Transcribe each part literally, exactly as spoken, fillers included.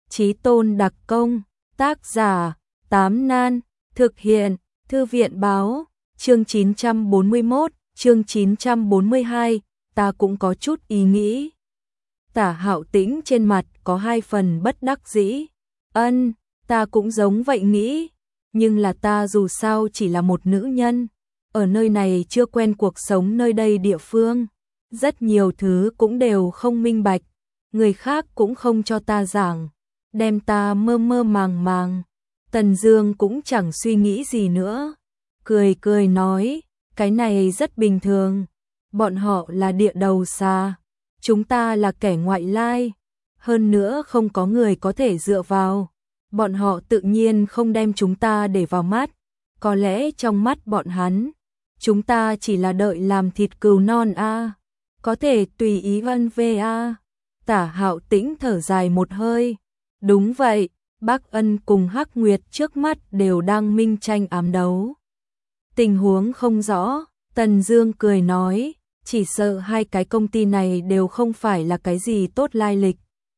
Chí Tôn đặc công, tác giả, Tám Nan, thực hiện, Thư viện báo, chương chín trăm bốn mươi mốt, chương chín trăm bốn mươi hai, ta cũng có chút ý nghĩ. Tả Hạo Tĩnh trên mặt có hai phần bất đắc dĩ. Ân, ta cũng giống vậy nghĩ, nhưng là ta dù sao chỉ là một nữ nhân, ở nơi này chưa quen cuộc sống nơi đây địa phương, rất nhiều thứ cũng đều không minh bạch, người khác cũng không cho ta giảng, đem ta mơ mơ màng màng. Tần Dương cũng chẳng suy nghĩ gì nữa, cười cười nói, cái này rất bình thường, bọn họ là địa đầu xà, chúng ta là kẻ ngoại lai, hơn nữa không có người có thể dựa vào, bọn họ tự nhiên không đem chúng ta để vào mắt, có lẽ trong mắt bọn hắn, chúng ta chỉ là đợi làm thịt cừu non a, à. Có thể tùy ý vân về a. À. Tả Hạo Tĩnh thở dài một hơi, đúng vậy, Bác Ân cùng Hắc Nguyệt trước mắt đều đang minh tranh ám đấu. Tình huống không rõ, Tần Dương cười nói, chỉ sợ hai cái công ty này đều không phải là cái gì tốt lai lịch.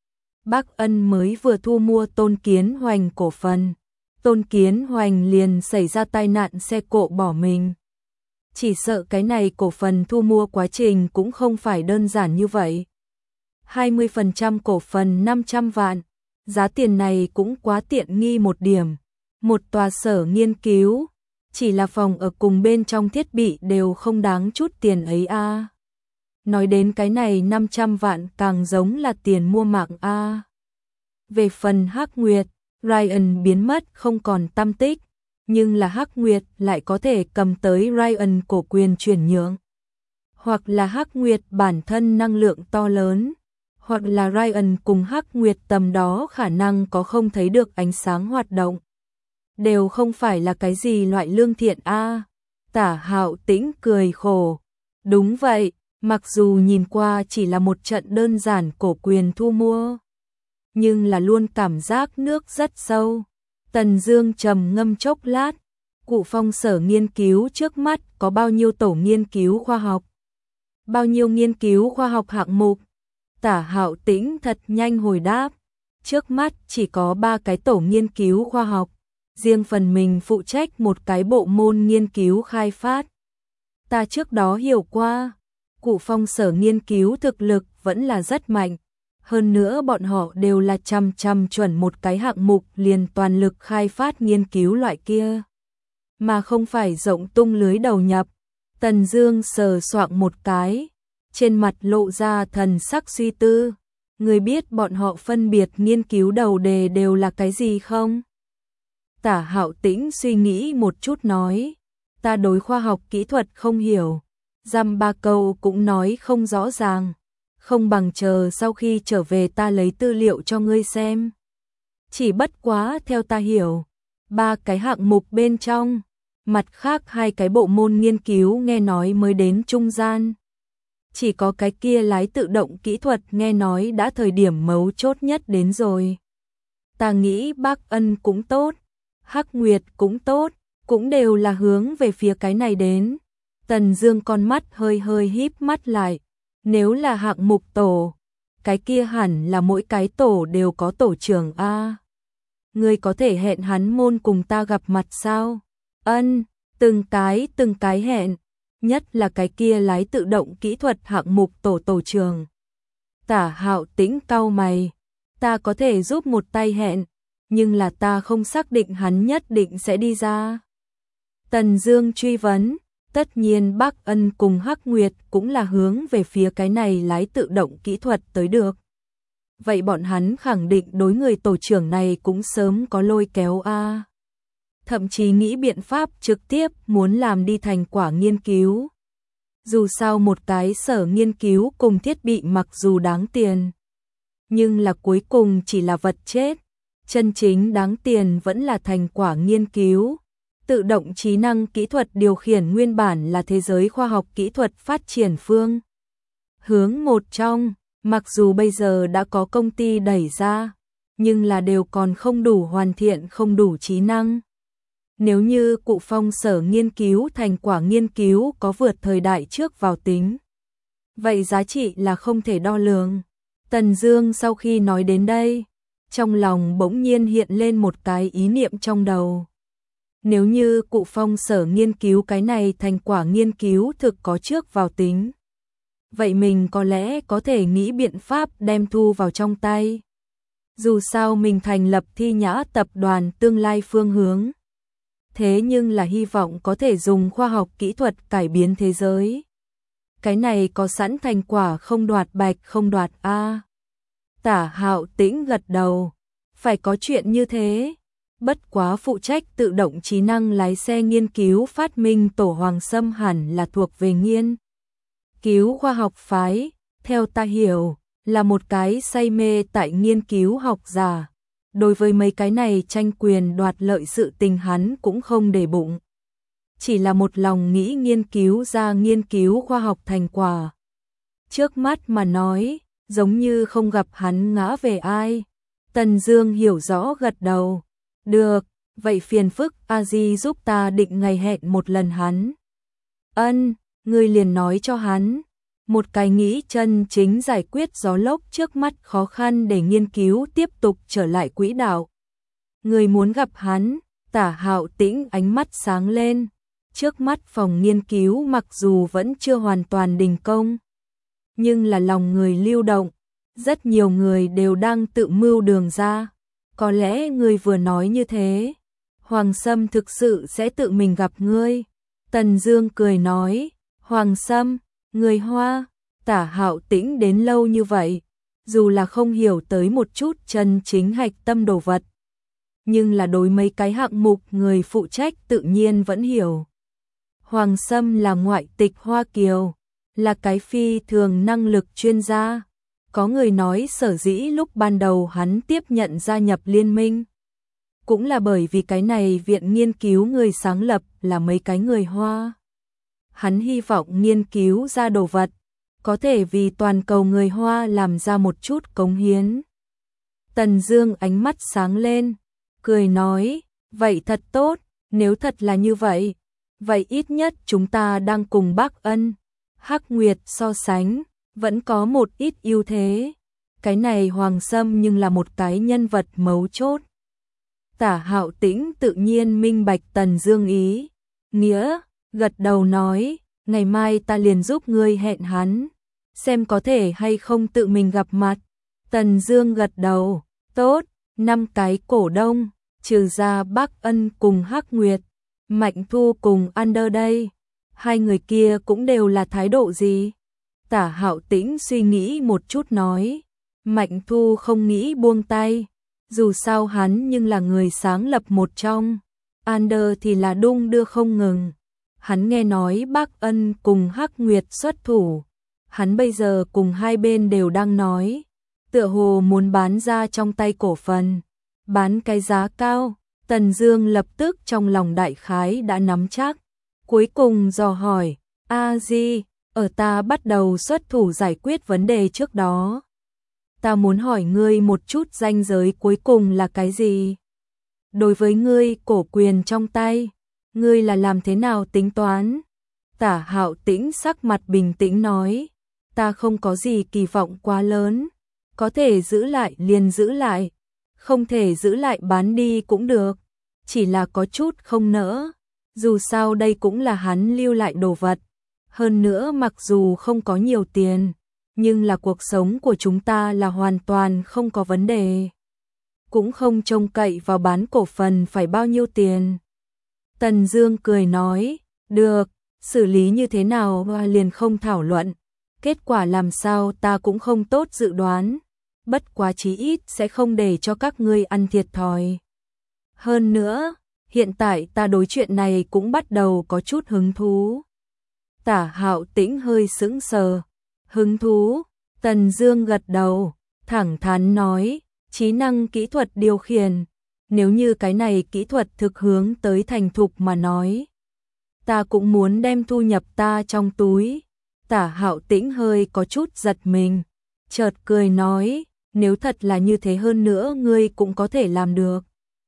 Bác Ân mới vừa thu mua Tôn Kiến Hoành cổ phần, Tôn Kiến Hoành liền xảy ra tai nạn xe cộ bỏ mình. Chỉ sợ cái này cổ phần thu mua quá trình cũng không phải đơn giản như vậy. hai mươi phần trăm cổ phần năm trăm vạn, giá tiền này cũng quá tiện nghi một điểm. Một tòa sở nghiên cứu, chỉ là phòng ở cùng bên trong thiết bị đều không đáng chút tiền ấy a. À. Nói đến cái này năm trăm vạn càng giống là tiền mua mạng a. À. Về phần Hắc Nguyệt, Ryan biến mất không còn tăm tích, nhưng là Hắc Nguyệt lại có thể cầm tới Ryan cổ quyền chuyển nhượng. Hoặc là Hắc Nguyệt bản thân năng lượng to lớn, hoặc là Ryan cùng Hắc Nguyệt tầm đó khả năng có không thấy được ánh sáng hoạt động. Đều không phải là cái gì loại lương thiện a. À. Tả Hạo Tĩnh cười khổ. Đúng vậy, mặc dù nhìn qua chỉ là một trận đơn giản cổ quyền thu mua, nhưng là luôn cảm giác nước rất sâu. Tần Dương trầm ngâm chốc lát, Cụ Phong sở nghiên cứu trước mắt có bao nhiêu tổ nghiên cứu khoa học? Bao nhiêu nghiên cứu khoa học hạng mục? Tả Hạo Tĩnh thật nhanh hồi đáp, trước mắt chỉ có ba cái tổ nghiên cứu khoa học, riêng phần mình phụ trách một cái bộ môn nghiên cứu khai phát. Ta trước đó hiểu qua, Cụ Phong sở nghiên cứu thực lực vẫn là rất mạnh, hơn nữa bọn họ đều là chăm chăm chuẩn một cái hạng mục liền toàn lực khai phát nghiên cứu loại kia, mà không phải rộng tung lưới đầu nhập. Tần Dương sờ soạng một cái, trên mặt lộ ra thần sắc suy tư, người biết bọn họ phân biệt nghiên cứu đầu đề đều là cái gì không? Tả Hạo Tĩnh suy nghĩ một chút nói, ta đối khoa học kỹ thuật không hiểu, dăm ba câu cũng nói không rõ ràng, không bằng chờ sau khi trở về ta lấy tư liệu cho ngươi xem. Chỉ bất quá theo ta hiểu, ba cái hạng mục bên trong, mặt khác hai cái bộ môn nghiên cứu nghe nói mới đến trung gian. Chỉ có cái kia lái tự động kỹ thuật nghe nói đã thời điểm mấu chốt nhất đến rồi. Ta nghĩ Bác Ân cũng tốt, Hắc Nguyệt cũng tốt, cũng đều là hướng về phía cái này đến. Tần Dương con mắt hơi hơi híp mắt lại, nếu là hạng mục tổ, cái kia hẳn là mỗi cái tổ đều có tổ trưởng a. Ngươi có thể hẹn hắn môn cùng ta gặp mặt sao? Ân, từng cái từng cái hẹn, nhất là cái kia lái tự động kỹ thuật hạng mục tổ tổ trưởng. Tả Hạo Tĩnh cau mày, ta có thể giúp một tay hẹn, nhưng là ta không xác định hắn nhất định sẽ đi ra. Tần Dương truy vấn, tất nhiên Bác Ân cùng Hắc Nguyệt cũng là hướng về phía cái này lái tự động kỹ thuật tới được. Vậy bọn hắn khẳng định đối người tổ trưởng này cũng sớm có lôi kéo a. À. Thậm chí nghĩ biện pháp trực tiếp muốn làm đi thành quả nghiên cứu. Dù sao một cái sở nghiên cứu cùng thiết bị mặc dù đáng tiền, nhưng là cuối cùng chỉ là vật chết, chân chính đáng tiền vẫn là thành quả nghiên cứu. Tự động trí năng kỹ thuật điều khiển nguyên bản là thế giới khoa học kỹ thuật phát triển phương hướng một trong, mặc dù bây giờ đã có công ty đẩy ra, nhưng là đều còn không đủ hoàn thiện, không đủ trí năng. Nếu như Cụ Phong sở nghiên cứu thành quả nghiên cứu có vượt thời đại trước vào tính, vậy giá trị là không thể đo lường. Tần Dương sau khi nói đến đây, Trong lòng bỗng nhiên hiện lên một cái ý niệm trong đầu. Nếu như cụ Phong sở nghiên cứu cái này thành quả nghiên cứu thực có trước vào tính, vậy mình có lẽ có thể nghĩ biện pháp đem thu vào trong tay. Dù sao mình thành lập Thi Nhã tập đoàn tương lai phương hướng. Thế nhưng là hy vọng có thể dùng khoa học kỹ thuật cải biến thế giới. Cái này có sẵn thành quả không đoạt bạch không đoạt A. Tả Hạo Tĩnh gật đầu. Phải có chuyện như thế. Bất quá phụ trách tự động trí năng lái xe nghiên cứu phát minh tổ Hoàng Sâm hẳn là thuộc về nghiên cứu khoa học phái. Theo ta hiểu, là một cái say mê tại nghiên cứu học giả. Đối với mấy cái này tranh quyền đoạt lợi sự tình hắn cũng không để bụng. Chỉ là một lòng nghĩ nghiên cứu ra nghiên cứu khoa học thành quả. Trước mắt mà nói, giống như không gặp hắn ngã về ai. Tần Dương hiểu rõ gật đầu. Được, vậy phiền phức A Di giúp ta định ngày hẹn một lần hắn. Ân, ngươi liền nói cho hắn. Một cái nghĩ chân chính giải quyết gió lốc trước mắt khó khăn để nghiên cứu tiếp tục trở lại quỹ đạo. Người muốn gặp hắn, Tả Hạo Tĩnh ánh mắt sáng lên. Trước mắt phòng nghiên cứu mặc dù vẫn chưa hoàn toàn đình công, nhưng là lòng người lưu động. Rất nhiều người đều đang tự mưu đường ra. Có lẽ người vừa nói như thế, Hoàng Sâm thực sự sẽ tự mình gặp ngươi. Tần Dương cười nói, Hoàng Sâm, người Hoa. Tả Hạo Tĩnh đến lâu như vậy, dù là không hiểu tới một chút chân chính hạch tâm đồ vật, nhưng là đối mấy cái hạng mục người phụ trách tự nhiên vẫn hiểu. Hoàng Sâm là ngoại tịch Hoa Kiều, là cái phi thường năng lực chuyên gia. Có người nói sở dĩ lúc ban đầu hắn tiếp nhận gia nhập liên minh, cũng là bởi vì cái này viện nghiên cứu người sáng lập là mấy cái người Hoa. Hắn hy vọng nghiên cứu ra đồ vật, có thể vì toàn cầu người Hoa làm ra một chút cống hiến. Tần Dương ánh mắt sáng lên, cười nói, vậy thật tốt, nếu thật là như vậy, vậy ít nhất chúng ta đang cùng Bắc Ân, Hắc Nguyệt so sánh, vẫn có một ít ưu thế. Cái này Hoàng Sâm nhưng là một cái nhân vật mấu chốt. Tả Hạo Tĩnh tự nhiên minh bạch Tần Dương ý, nghĩa, gật đầu nói, ngày mai ta liền giúp ngươi hẹn hắn, xem có thể hay không tự mình gặp mặt. Tần Dương gật đầu, tốt, năm cái cổ đông, trừ ra Bắc Ân cùng Hắc Nguyệt, Mạnh Thu cùng Under đây, hai người kia cũng đều là thái độ gì? Tả Hạo Tĩnh suy nghĩ một chút nói, Mạnh Thu không nghĩ buông tay, dù sao hắn nhưng là người sáng lập một trong, Under thì là đung đưa không ngừng. Hắn nghe nói Bắc Ân cùng Hắc Nguyệt xuất thủ, hắn bây giờ cùng hai bên đều đang nói, tựa hồ muốn bán ra trong tay cổ phần, bán cái giá cao. Tần Dương lập tức trong lòng đại khái đã nắm chắc, cuối cùng dò hỏi, A Di, ở ta bắt đầu xuất thủ giải quyết vấn đề trước đó, ta muốn hỏi ngươi một chút ranh giới cuối cùng là cái gì? Đối với ngươi cổ quyền trong tay, ngươi là làm thế nào tính toán? Tả Hạo Tĩnh sắc mặt bình tĩnh nói, ta không có gì kỳ vọng quá lớn, có thể giữ lại liền giữ lại, không thể giữ lại bán đi cũng được, chỉ là có chút không nỡ, dù sao đây cũng là hắn lưu lại đồ vật, hơn nữa mặc dù không có nhiều tiền, nhưng là cuộc sống của chúng ta là hoàn toàn không có vấn đề, cũng không trông cậy vào bán cổ phần phải bao nhiêu tiền. Tần Dương cười nói, được, xử lý như thế nào liền không thảo luận, kết quả làm sao ta cũng không tốt dự đoán, bất quá chí ít sẽ không để cho các ngươi ăn thiệt thòi. Hơn nữa, hiện tại ta đối chuyện này cũng bắt đầu có chút hứng thú. Tả Hạo Tĩnh hơi sững sờ, hứng thú? Tần Dương gật đầu, thẳng thắn nói, trí năng kỹ thuật điều khiển, nếu như cái này kỹ thuật thực hướng tới thành thục mà nói, ta cũng muốn đem thu nhập ta trong túi. Tả Hạo Tĩnh hơi có chút giật mình, chợt cười nói, nếu thật là như thế hơn nữa ngươi cũng có thể làm được.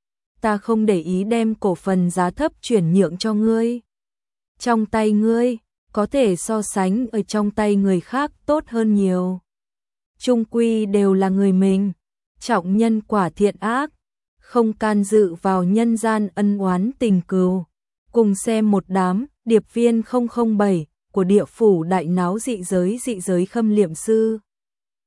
Ta không để ý đem cổ phần giá thấp chuyển nhượng cho ngươi. Trong tay ngươi, có thể so sánh ở trong tay người khác tốt hơn nhiều. Chung quy đều là người mình, trọng nhân quả thiện ác, không can dự vào nhân gian ân oán tình cừu. Cùng xem một đám điệp viên không không bảy của địa phủ đại náo dị giới dị giới khâm liệm sư.